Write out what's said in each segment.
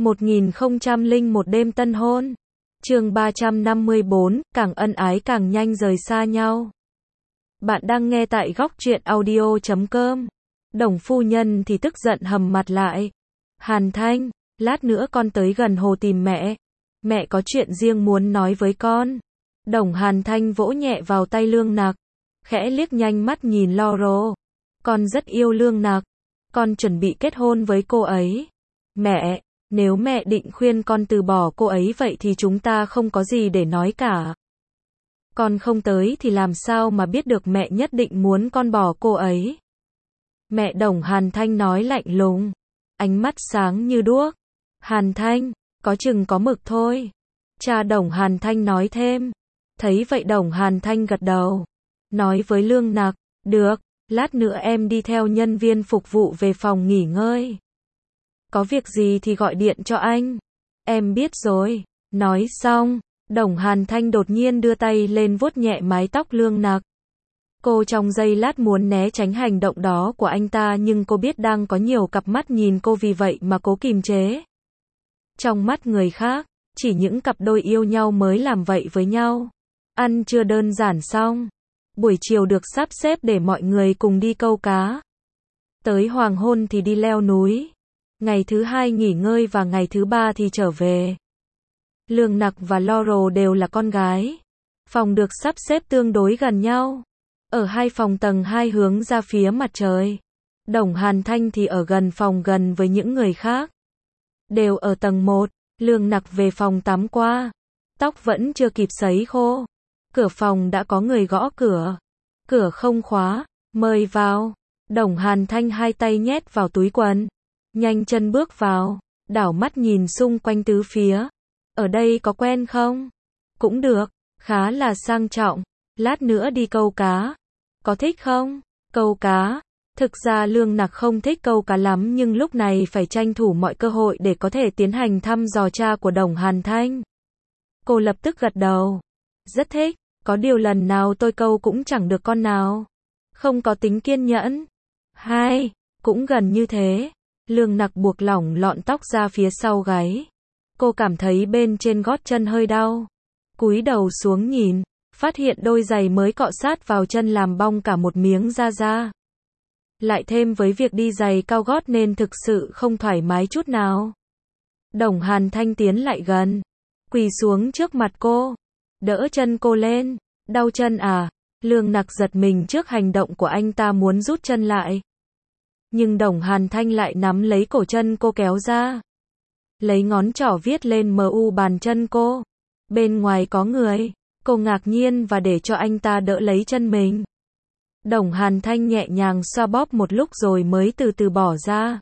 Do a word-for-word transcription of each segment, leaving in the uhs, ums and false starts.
một nghìn không trăm lẻ một đêm tân hôn. Chương ba trăm năm mươi bốn, càng ân ái càng nhanh rời xa nhau. Bạn đang nghe tại góc truyện audio chấm com. Đồng phu nhân thì tức giận hầm mặt lại. Hàn Thanh, lát nữa con tới gần hồ tìm mẹ. Mẹ có chuyện riêng muốn nói với con. Đồng Hàn Thanh vỗ nhẹ vào tay Lương Nặc, khẽ liếc nhanh mắt nhìn Loro. Con rất yêu Lương Nặc. Con chuẩn bị kết hôn với cô ấy. Mẹ, nếu mẹ định khuyên con từ bỏ cô ấy vậy thì chúng ta không có gì để nói cả. Con không tới thì làm sao mà biết được mẹ nhất định muốn con bỏ cô ấy. Mẹ Đồng Hàn Thanh nói lạnh lùng, ánh mắt sáng như đuốc. Hàn Thanh, có chừng có mực thôi. Cha Đồng Hàn Thanh nói thêm. Thấy vậy Đồng Hàn Thanh gật đầu, nói với Lương Nặc, được, lát nữa em đi theo nhân viên phục vụ về phòng nghỉ ngơi. Có việc gì thì gọi điện cho anh. Em biết rồi. Nói xong, Đồng Hàn Thanh đột nhiên đưa tay lên vuốt nhẹ mái tóc Lương Nặc. Cô trong giây lát muốn né tránh hành động đó của anh ta nhưng cô biết đang có nhiều cặp mắt nhìn cô vì vậy mà cố kìm chế. Trong mắt người khác, chỉ những cặp đôi yêu nhau mới làm vậy với nhau. Ăn trưa đơn giản xong. Buổi chiều được sắp xếp để mọi người cùng đi câu cá. Tới hoàng hôn thì đi leo núi. Ngày thứ hai nghỉ ngơi và ngày thứ ba thì trở về. Lương Nặc và Loro đều là con gái. Phòng được sắp xếp tương đối gần nhau. Ở hai phòng tầng hai hướng ra phía mặt trời. Đồng Hàn Thanh thì ở gần phòng gần với những người khác. Đều ở tầng một, Lương Nặc về phòng tắm qua. Tóc vẫn chưa kịp sấy khô. Cửa phòng đã có người gõ cửa. Cửa không khóa, mời vào. Đồng Hàn Thanh hai tay nhét vào túi quần. Nhanh chân bước vào, đảo mắt nhìn xung quanh tứ phía. Ở đây có quen không? Cũng được, khá là sang trọng. Lát nữa đi câu cá. Có thích không? Câu cá. Thực ra Lương Nặc không thích câu cá lắm nhưng lúc này phải tranh thủ mọi cơ hội để có thể tiến hành thăm dò cha của Đồng Hàn Thanh. Cô lập tức gật đầu. Rất thích, có điều lần nào tôi câu cũng chẳng được con nào. Không có tính kiên nhẫn. Hai, cũng gần như thế. Lương Nặc buộc lỏng lọn tóc ra phía sau gáy. Cô cảm thấy bên trên gót chân hơi đau. Cúi đầu xuống nhìn, phát hiện đôi giày mới cọ sát vào chân làm bong cả một miếng da da. Lại thêm với việc đi giày cao gót nên thực sự không thoải mái chút nào. Đồng Hàn Thanh tiến lại gần, quỳ xuống trước mặt cô, đỡ chân cô lên. Đau chân à? Lương Nặc giật mình trước hành động của anh ta muốn rút chân lại. Nhưng Đồng Hàn Thanh lại nắm lấy cổ chân cô kéo ra. Lấy ngón trỏ viết lên em u bàn chân cô. Bên ngoài có người. Cô ngạc nhiên và để cho anh ta đỡ lấy chân mình. Đồng Hàn Thanh nhẹ nhàng xoa bóp một lúc rồi mới từ từ bỏ ra.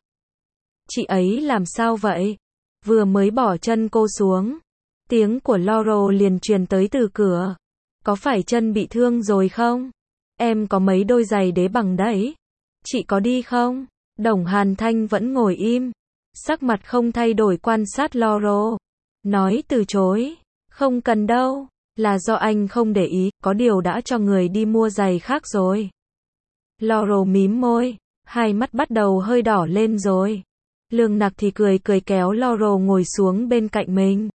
Chị ấy làm sao vậy? Vừa mới bỏ chân cô xuống, tiếng của Loro liền truyền tới từ cửa. Có phải chân bị thương rồi không? Em có mấy đôi giày đế bằng đấy. Chị có đi không? Đồng Hàn Thanh vẫn ngồi im, sắc mặt không thay đổi quan sát Loro. Nói từ chối. Không cần đâu, là do anh không để ý, có điều đã cho người đi mua giày khác rồi. Loro mím môi, hai mắt bắt đầu hơi đỏ lên rồi. Lương Nặc thì cười cười kéo Loro ngồi xuống bên cạnh mình.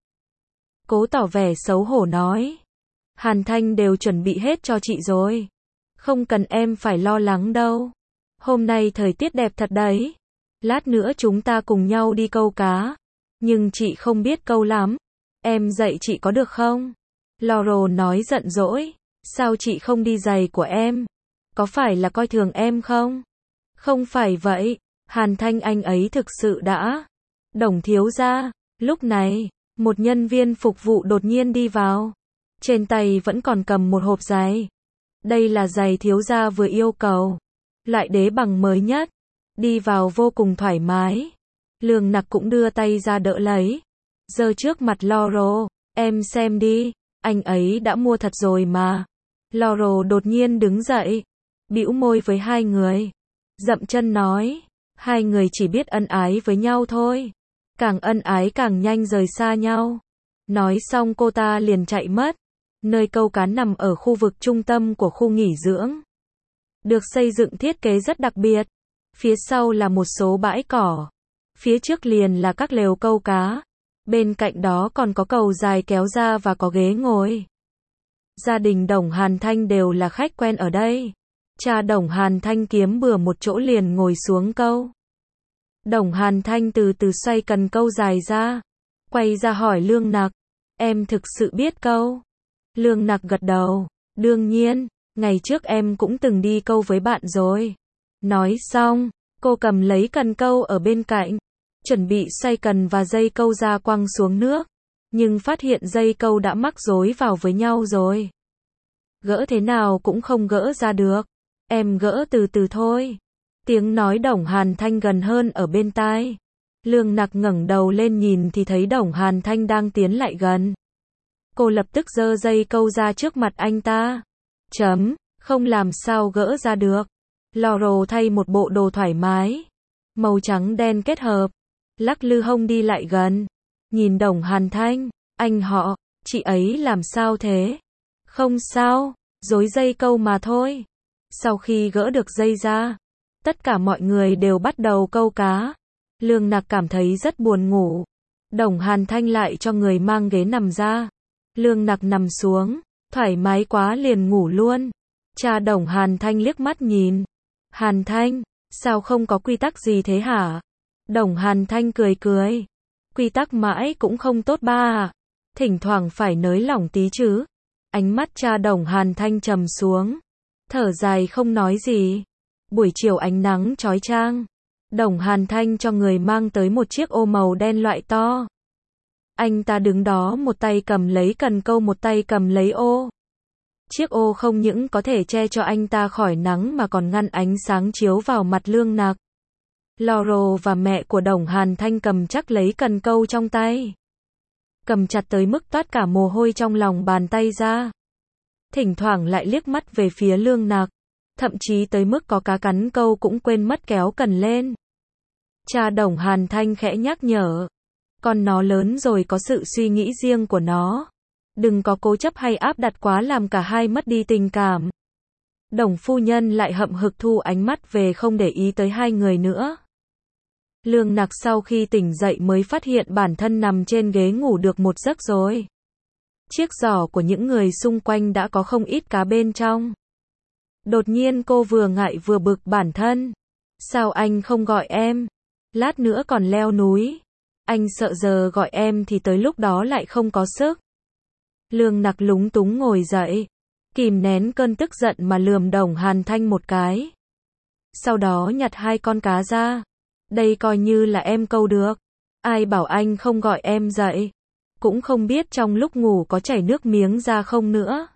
Cố tỏ vẻ xấu hổ nói. Hàn Thanh đều chuẩn bị hết cho chị rồi. Không cần em phải lo lắng đâu. Hôm nay thời tiết đẹp thật đấy. Lát nữa chúng ta cùng nhau đi câu cá. Nhưng chị không biết câu lắm. Em dạy chị có được không? Loro nói giận dỗi. Sao chị không đi giày của em? Có phải là coi thường em không? Không phải vậy. Hàn Thanh anh ấy thực sự đã. Đồng thiếu gia. Lúc này, một nhân viên phục vụ đột nhiên đi vào. Trên tay vẫn còn cầm một hộp giày. Đây là giày thiếu gia vừa yêu cầu. Loại đế bằng mới nhất. Đi vào vô cùng thoải mái. Lương Nặc cũng đưa tay ra đỡ lấy. Giơ trước mặt Loro. Em xem đi. Anh ấy đã mua thật rồi mà. Loro đột nhiên đứng dậy. Bĩu môi với hai người. Dậm chân nói. Hai người chỉ biết ân ái với nhau thôi. Càng ân ái càng nhanh rời xa nhau. Nói xong cô ta liền chạy mất. Nơi câu cá nằm ở khu vực trung tâm của khu nghỉ dưỡng. Được xây dựng thiết kế rất đặc biệt. Phía sau là một số bãi cỏ. Phía trước liền là các lều câu cá. Bên cạnh đó còn có cầu dài kéo ra và có ghế ngồi. Gia đình Đồng Hàn Thanh đều là khách quen ở đây. Cha Đồng Hàn Thanh kiếm bừa một chỗ liền ngồi xuống câu. Đồng Hàn Thanh từ từ xoay cần câu dài ra. Quay ra hỏi Lương Nặc. Em thực sự biết câu? Lương Nặc gật đầu. Đương nhiên, ngày trước em cũng từng đi câu với bạn rồi. Nói xong, cô cầm lấy cần câu ở bên cạnh. Chuẩn bị xoay cần và dây câu ra quăng xuống nước. Nhưng phát hiện dây câu đã mắc rối vào với nhau rồi. Gỡ thế nào cũng không gỡ ra được. Em gỡ từ từ thôi. Tiếng nói Đồng Hàn Thanh gần hơn ở bên tai. Lương Nặc ngẩng đầu lên nhìn thì thấy Đồng Hàn Thanh đang tiến lại gần. Cô lập tức giơ dây câu ra trước mặt anh ta. Chấm, không làm sao gỡ ra được. Laurel thay một bộ đồ thoải mái. Màu trắng đen kết hợp. Lắc lư hông đi lại gần. Nhìn Đồng Hàn Thanh. Anh họ, chị ấy làm sao thế? Không sao, rối dây câu mà thôi. Sau khi gỡ được dây ra, tất cả mọi người đều bắt đầu câu cá. Lương Nặc cảm thấy rất buồn ngủ. Đồng Hàn Thanh lại cho người mang ghế nằm ra. Lương Nặc nằm xuống, thoải mái quá liền ngủ luôn. Cha Đồng Hàn Thanh liếc mắt nhìn. Hàn Thanh, sao không có quy tắc gì thế hả? Đồng Hàn Thanh cười cười. Quy tắc mãi cũng không tốt ba à. Thỉnh thoảng phải nới lỏng tí chứ. Ánh mắt cha Đồng Hàn Thanh trầm xuống. Thở dài không nói gì. Buổi chiều ánh nắng chói chang. Đồng Hàn Thanh cho người mang tới một chiếc ô màu đen loại to. Anh ta đứng đó một tay cầm lấy cần câu một tay cầm lấy ô. Chiếc ô không những có thể che cho anh ta khỏi nắng mà còn ngăn ánh sáng chiếu vào mặt Lương Nặc. Laurel và mẹ của Đồng Hàn Thanh cầm chắc lấy cần câu trong tay. Cầm chặt tới mức toát cả mồ hôi trong lòng bàn tay ra. Thỉnh thoảng lại liếc mắt về phía Lương Nặc. Thậm chí tới mức có cá cắn câu cũng quên mất kéo cần lên. Cha Đồng Hàn Thanh khẽ nhắc nhở. Con nó lớn rồi có sự suy nghĩ riêng của nó. Đừng có cố chấp hay áp đặt quá làm cả hai mất đi tình cảm. Đồng phu nhân lại hậm hực thu ánh mắt về không để ý tới hai người nữa. Lương Nặc sau khi tỉnh dậy mới phát hiện bản thân nằm trên ghế ngủ được một giấc rồi. Chiếc giỏ của những người xung quanh đã có không ít cá bên trong. Đột nhiên cô vừa ngại vừa bực bản thân. Sao anh không gọi em? Lát nữa còn leo núi. Anh sợ giờ gọi em thì tới lúc đó lại không có sức. Lương Nặc lúng túng ngồi dậy. Kìm nén cơn tức giận mà lườm Đồng Hàn Thanh một cái. Sau đó nhặt hai con cá ra. Đây coi như là em câu được. Ai bảo anh không gọi em dậy. Cũng không biết trong lúc ngủ có chảy nước miếng ra không nữa.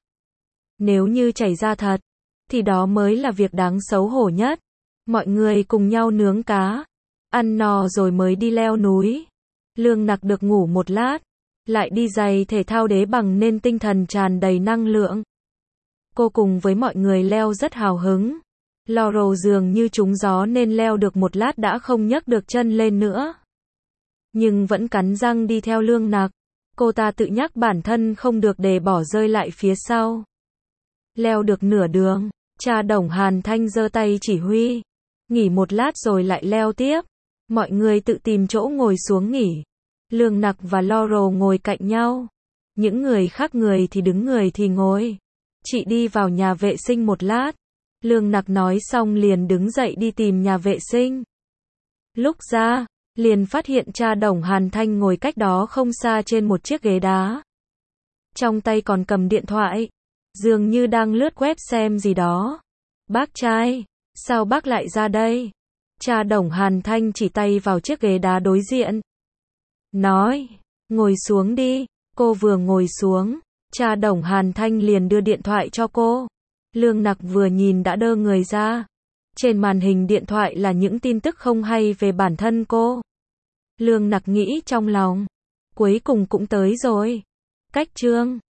Nếu như chảy ra thật, thì đó mới là việc đáng xấu hổ nhất. Mọi người cùng nhau nướng cá. Ăn no rồi mới đi leo núi. Lương Nặc được ngủ một lát. Lại đi giày thể thao đế bằng nên tinh thần tràn đầy năng lượng. Cô cùng với mọi người leo rất hào hứng. Laurel dường như trúng gió nên leo được một lát đã không nhấc được chân lên nữa. Nhưng vẫn cắn răng đi theo Lương Nặc. Cô ta tự nhắc bản thân không được để bỏ rơi lại phía sau. Leo được nửa đường, cha Đồng Hàn Thanh giơ tay chỉ huy. Nghỉ một lát rồi lại leo tiếp. Mọi người tự tìm chỗ ngồi xuống nghỉ. Lương Nặc và Laurel ngồi cạnh nhau. Những người khác người thì đứng người thì ngồi. Chị đi vào nhà vệ sinh một lát. Lương Nặc nói xong liền đứng dậy đi tìm nhà vệ sinh. Lúc ra, liền phát hiện cha Đồng Hàn Thanh ngồi cách đó không xa trên một chiếc ghế đá. Trong tay còn cầm điện thoại. Dường như đang lướt web xem gì đó. Bác trai, sao bác lại ra đây? Cha Đồng Hàn Thanh chỉ tay vào chiếc ghế đá đối diện. Nói, ngồi xuống đi. Cô vừa ngồi xuống, cha Đồng Hàn Thanh liền đưa điện thoại cho cô. Lương Nặc vừa nhìn đã đơ người ra. Trên màn hình điện thoại là những tin tức không hay về bản thân cô. Lương Nặc nghĩ trong lòng. Cuối cùng cũng tới rồi. Cách chương